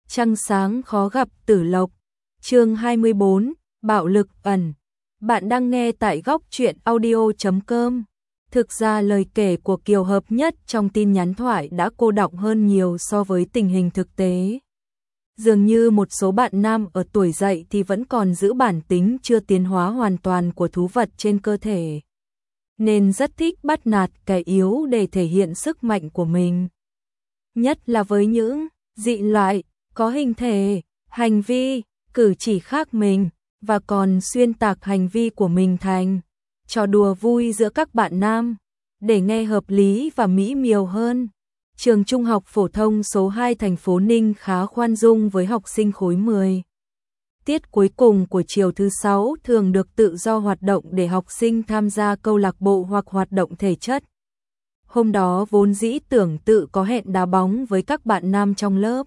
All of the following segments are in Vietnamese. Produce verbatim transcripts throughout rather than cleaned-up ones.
Trăng sáng khó gặp Tử Lộc. Chương hai mươi bốn, Bạo lực ẩn. Bạn đang nghe tại góc truyện audio chấm com. Thực ra lời kể của Kiều Hợp Nhất trong tin nhắn thoại đã cô đọng hơn nhiều so với tình hình thực tế. Dường như một số bạn nam ở tuổi dậy thì vẫn còn giữ bản tính chưa tiến hóa hoàn toàn của thú vật trên cơ thể, nên rất thích bắt nạt kẻ yếu để thể hiện sức mạnh của mình. Nhất là với những dị loại có hình thể, hành vi, cử chỉ khác mình, và còn xuyên tạc hành vi của mình thành trò đùa vui giữa các bạn nam. Để nghe hợp lý và mỹ miều hơn, trường trung học phổ thông số hai thành phố Ninh khá khoan dung với học sinh khối mười. Tiết cuối cùng của chiều thứ sáu thường được tự do hoạt động để học sinh tham gia câu lạc bộ hoặc hoạt động thể chất. Hôm đó vốn dĩ Tưởng Tự có hẹn đá bóng với các bạn nam trong lớp,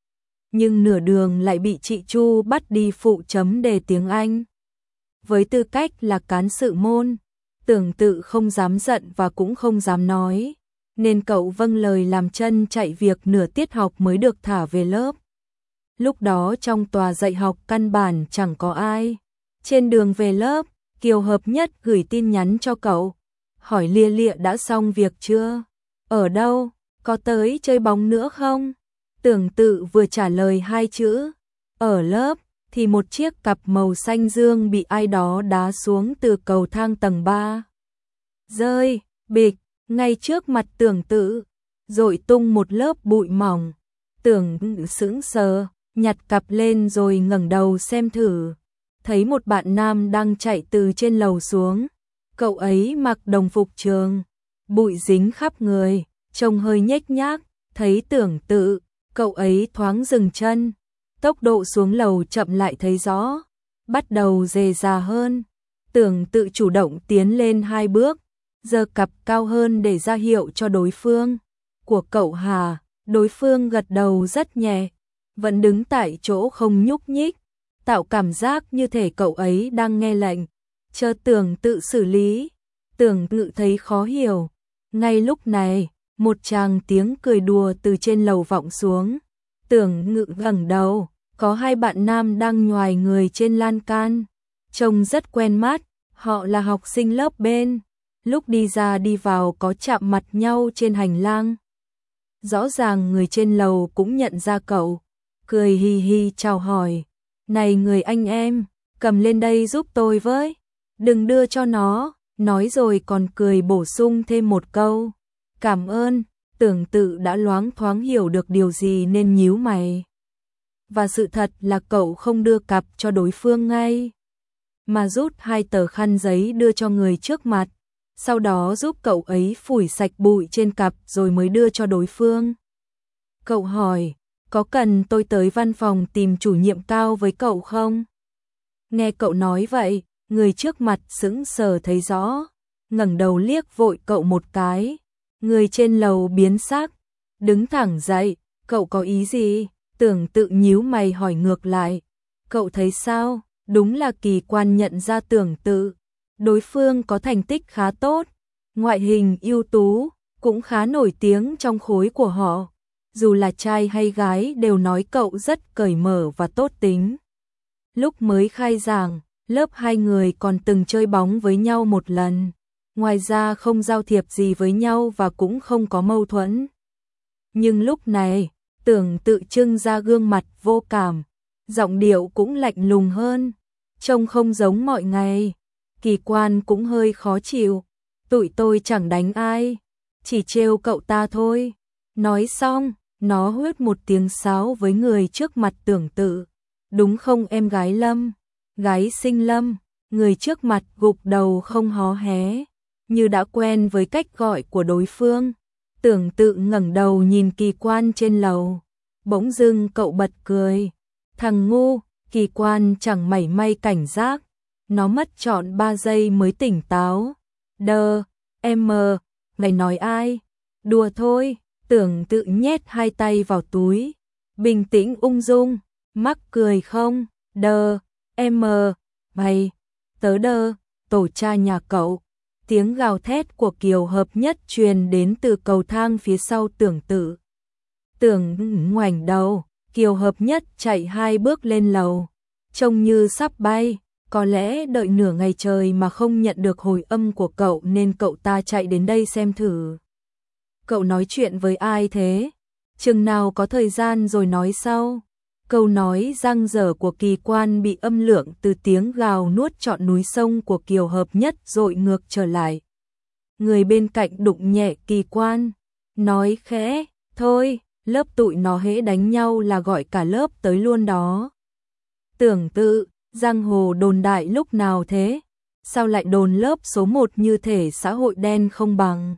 nhưng nửa đường lại bị chị Chu bắt đi phụ chấm đề tiếng Anh. Với tư cách là cán sự môn, Tưởng Tự không dám giận và cũng không dám nói, nên cậu vâng lời làm chân chạy việc nửa tiết học mới được thả về lớp. Lúc đó trong tòa dạy học căn bản chẳng có ai. Trên đường về lớp, Kiều Hợp Nhất gửi tin nhắn cho cậu, hỏi lia lịa đã xong việc chưa? Ở đâu? Có tới chơi bóng nữa không? Tưởng Tự vừa trả lời hai chữ ở lớp thì một chiếc cặp màu xanh dương bị ai đó đá xuống từ cầu thang tầng ba. Rơi, bịch, ngay trước mặt Tưởng Tự, rội tung một lớp bụi mỏng. Tưởng Tự sững sờ, nhặt cặp lên rồi ngẩng đầu xem thử, thấy một bạn nam đang chạy từ trên lầu xuống. Cậu ấy mặc đồng phục trường, bụi dính khắp người, trông hơi nhếch nhác. Thấy Tưởng Tự, cậu ấy thoáng dừng chân, tốc độ xuống lầu chậm lại thấy rõ, bắt đầu dề dà hơn. Tưởng Tự chủ động tiến lên hai bước, giơ cặp cao hơn để ra hiệu cho đối phương. Của cậu Hà, đối phương gật đầu rất nhẹ, vẫn đứng tại chỗ không nhúc nhích, tạo cảm giác như thể cậu ấy đang nghe lệnh, chờ Tưởng Tự xử lý. Tưởng Tự thấy khó hiểu. Ngay lúc này, một tràng tiếng cười đùa từ trên lầu vọng xuống. Tưởng Tự ngẩng đầu, có hai bạn nam đang nhoài người trên lan can, trông rất quen mắt, họ là học sinh lớp bên. Lúc đi ra đi vào có chạm mặt nhau trên hành lang. Rõ ràng người trên lầu cũng nhận ra cậu, cười hi hi chào hỏi. Này người anh em, cầm lên đây giúp tôi với, đừng đưa cho nó, nói rồi còn cười bổ sung thêm một câu. Cảm ơn. Tưởng Tự đã loáng thoáng hiểu được điều gì nên nhíu mày. Và sự thật là cậu không đưa cặp cho đối phương ngay, mà rút hai tờ khăn giấy đưa cho người trước mặt, sau đó giúp cậu ấy phủi sạch bụi trên cặp rồi mới đưa cho đối phương. Cậu hỏi, có cần tôi tới văn phòng tìm chủ nhiệm cao với cậu không? Nghe cậu nói vậy, người trước mặt sững sờ thấy rõ, ngẩng đầu liếc vội cậu một cái. Người trên lầu biến sắc, đứng thẳng dậy, cậu có ý gì? Tưởng Tự nhíu mày hỏi ngược lại, cậu thấy sao? Đúng là kỳ quan nhận ra Tưởng Tự. Đối phương có thành tích khá tốt, ngoại hình ưu tú, cũng khá nổi tiếng trong khối của họ. Dù là trai hay gái đều nói cậu rất cởi mở và tốt tính. Lúc mới khai giảng, lớp hai người còn từng chơi bóng với nhau một lần. Ngoài ra không giao thiệp gì với nhau và cũng không có mâu thuẫn. Nhưng lúc này, Tưởng Tự trưng ra gương mặt vô cảm, giọng điệu cũng lạnh lùng hơn, trông không giống mọi ngày. Kỳ quan cũng hơi khó chịu. Tụi tôi chẳng đánh ai, chỉ trêu cậu ta thôi. Nói xong, nó huýt một tiếng sáo với người trước mặt Tưởng Tự. Đúng không em gái Lâm? Gái xinh Lâm. Người trước mặt gục đầu không hó hé, như đã quen với cách gọi của đối phương. Tưởng Tự ngẩng đầu nhìn kỳ quan trên lầu. Bỗng dưng cậu bật cười. Thằng ngu. Kỳ quan chẳng mảy may cảnh giác. Nó mất trọn ba giây mới tỉnh táo. Đơ, em mờ, mày nói ai? Đùa thôi. Tưởng Tự nhét hai tay vào túi, bình tĩnh ung dung. Mắc cười không? Đơ, em mờ, mày, tớ đơ, tổ cha nhà cậu. Tiếng gào thét của Kiều Hợp Nhất truyền đến từ cầu thang phía sau Tưởng Tự. Tưởng ngoảnh đầu, Kiều Hợp Nhất chạy hai bước lên lầu, trông như sắp bay, có lẽ đợi nửa ngày trời mà không nhận được hồi âm của cậu nên cậu ta chạy đến đây xem thử. Cậu nói chuyện với ai thế? Chừng nào có thời gian rồi nói sau. Câu nói răng dở của Kỳ Quan bị âm lượng từ tiếng gào nuốt trọn núi sông của Kiều Hợp Nhất dội ngược trở lại. Người bên cạnh đụng nhẹ Kỳ Quan, nói khẽ, thôi, lớp tụi nó hễ đánh nhau là gọi cả lớp tới luôn đó. Tưởng Tự, giang hồ đồn đại lúc nào thế? Sao lại đồn lớp số một như thể xã hội đen không bằng?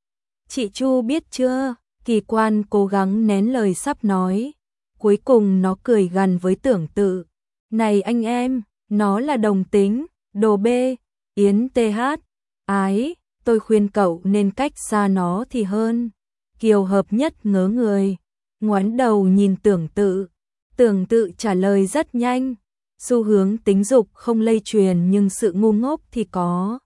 Chị Chu biết chưa? Kỳ Quan cố gắng nén lời sắp nói. Cuối cùng nó cười gằn với Tưởng Tự. Này anh em, nó là đồng tính, đồ bê, Yến tê hát. Ái, tôi khuyên cậu nên cách xa nó thì hơn. Kiều Hợp Nhất ngớ người, ngoái đầu nhìn Tưởng Tự. Tưởng Tự trả lời rất nhanh. Xu hướng tính dục không lây truyền nhưng sự ngu ngốc thì có.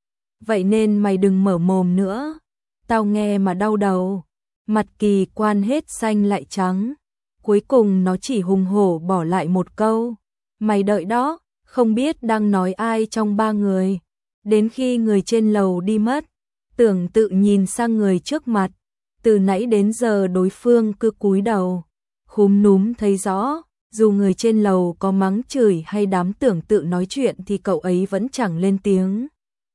Vậy nên mày đừng mở mồm nữa. Tao nghe mà đau đầu. Mặt Kỳ Quan hết xanh lại trắng. Cuối cùng nó chỉ hùng hổ bỏ lại một câu. Mày đợi đó, không biết đang nói ai trong ba người. Đến khi người trên lầu đi mất, Tưởng Tự nhìn sang người trước mặt. Từ nãy đến giờ đối phương cứ cúi đầu. Khúm núm thấy rõ, dù người trên lầu có mắng chửi hay đám Tưởng Tự nói chuyện thì cậu ấy vẫn chẳng lên tiếng.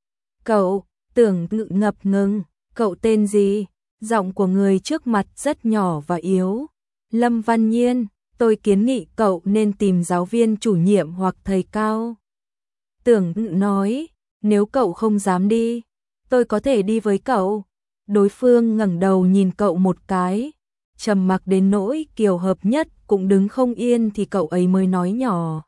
Cậu, Tưởng Tự ngập ngừng, cậu tên gì? Giọng của người trước mặt rất nhỏ và yếu. Lâm Văn Nhiên, tôi kiến nghị cậu nên tìm giáo viên chủ nhiệm hoặc thầy cao. Tưởng Tự nói, nếu cậu không dám đi, tôi có thể đi với cậu. Đối phương ngẩng đầu nhìn cậu một cái, trầm mặc đến nỗi Kiều Hợp Nhất cũng đứng không yên thì cậu ấy mới nói nhỏ.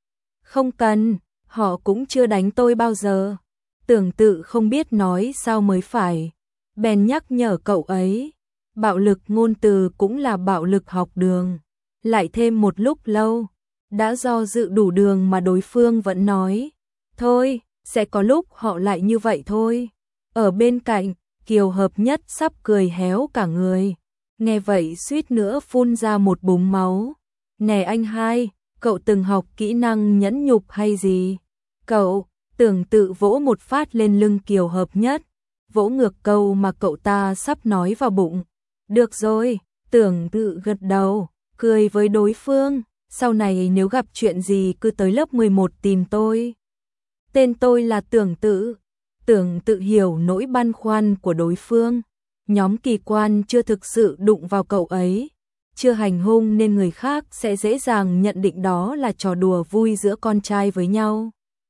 Không cần, họ cũng chưa đánh tôi bao giờ. Tưởng Tự không biết nói sao mới phải, bèn nhắc nhở cậu ấy. Bạo lực ngôn từ cũng là bạo lực học đường. Lại thêm một lúc lâu, đã do dự đủ đường mà đối phương vẫn nói. Thôi, sẽ có lúc họ lại như vậy thôi. Ở bên cạnh, Kiều Hợp Nhất sắp cười héo cả người. Nghe vậy suýt nữa phun ra một búng máu. Nè anh hai, cậu từng học kỹ năng nhẫn nhục hay gì? Cậu, Tưởng Tự vỗ một phát lên lưng Kiều Hợp Nhất, vỗ ngược câu mà cậu ta sắp nói vào bụng. Được rồi, Tưởng Tự gật đầu, cười với đối phương. Sau này nếu gặp chuyện gì cứ tới lớp mười một tìm tôi. Tên tôi là Tưởng Tự. Tưởng Tự hiểu nỗi băn khoăn của đối phương. Nhóm Kỳ Quan chưa thực sự đụng vào cậu ấy, chưa hành hung nên người khác sẽ dễ dàng nhận định đó là trò đùa vui giữa con trai với nhau.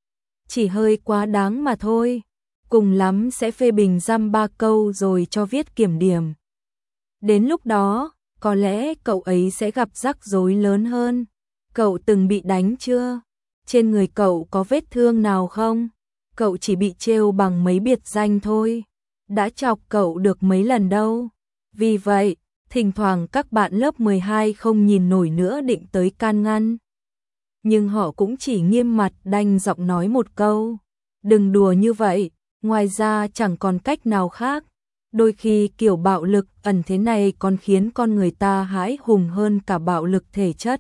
Chỉ hơi quá đáng mà thôi, cùng lắm sẽ phê bình dăm ba câu rồi cho viết kiểm điểm. Đến lúc đó, có lẽ cậu ấy sẽ gặp rắc rối lớn hơn. Cậu từng bị đánh chưa? Trên người cậu có vết thương nào không? Cậu chỉ bị trêu bằng mấy biệt danh thôi, đã chọc cậu được mấy lần đâu. Vì vậy, thỉnh thoảng các bạn lớp mười hai không nhìn nổi nữa định tới can ngăn. Nhưng họ cũng chỉ nghiêm mặt đanh giọng nói một câu. Đừng đùa như vậy, ngoài ra chẳng còn cách nào khác. Đôi khi kiểu bạo lực ẩn thế này còn khiến con người ta hãi hùng hơn cả bạo lực thể chất.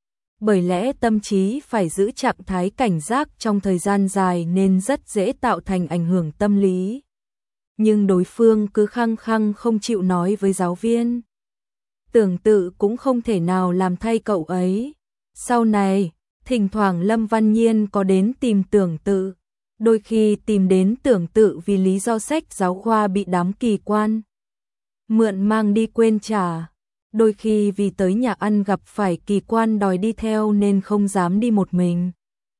Bởi lẽ tâm trí phải giữ trạng thái cảnh giác trong thời gian dài nên rất dễ tạo thành ảnh hưởng tâm lý. Nhưng đối phương cứ khăng khăng không chịu nói với giáo viên. Tưởng Tự cũng không thể nào làm thay cậu ấy. Sau này, thỉnh thoảng Lâm Văn Nhiên có đến tìm Tưởng Tự. Đôi khi tìm đến Tưởng Tự vì lý do sách giáo khoa bị đám Kỳ Quan mượn mang đi quên trả. Đôi khi vì tới nhà ăn gặp phải Kỳ Quan đòi đi theo nên không dám đi một mình.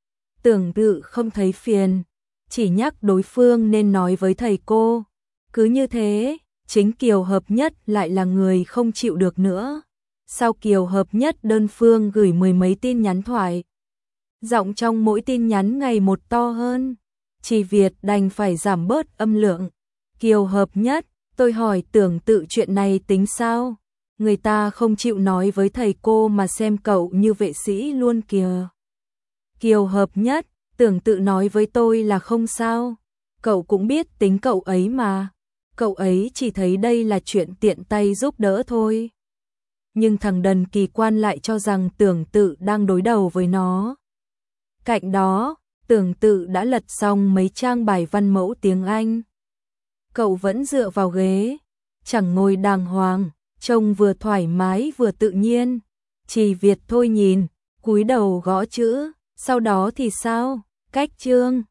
Tưởng Tự không thấy phiền, chỉ nhắc đối phương nên nói với thầy cô. Cứ như thế, chính Kiều Hợp Nhất lại là người không chịu được nữa. Sau Kiều Hợp Nhất đơn phương gửi mười mấy tin nhắn thoại. Giọng trong mỗi tin nhắn ngày một to hơn. Chị Việt đành phải giảm bớt âm lượng. Kiều Hợp Nhất, tôi hỏi Tưởng Tự chuyện này tính sao? Người ta không chịu nói với thầy cô mà xem cậu như vệ sĩ luôn kìa. Kiều Hợp Nhất, Tưởng Tự nói với tôi là không sao. Cậu cũng biết tính cậu ấy mà. Cậu ấy chỉ thấy đây là chuyện tiện tay giúp đỡ thôi. nhưng thằng đần kỳ quan lại cho rằng Tưởng Tự đang đối đầu với nó. Cạnh đó, Tưởng Tự đã lật xong mấy trang bài văn mẫu tiếng Anh. Cậu vẫn dựa vào ghế, chẳng ngồi đàng hoàng, trông vừa thoải mái vừa tự nhiên. Chỉ Việt thôi nhìn, cúi đầu gõ chữ, sau đó thì sao? Cách chương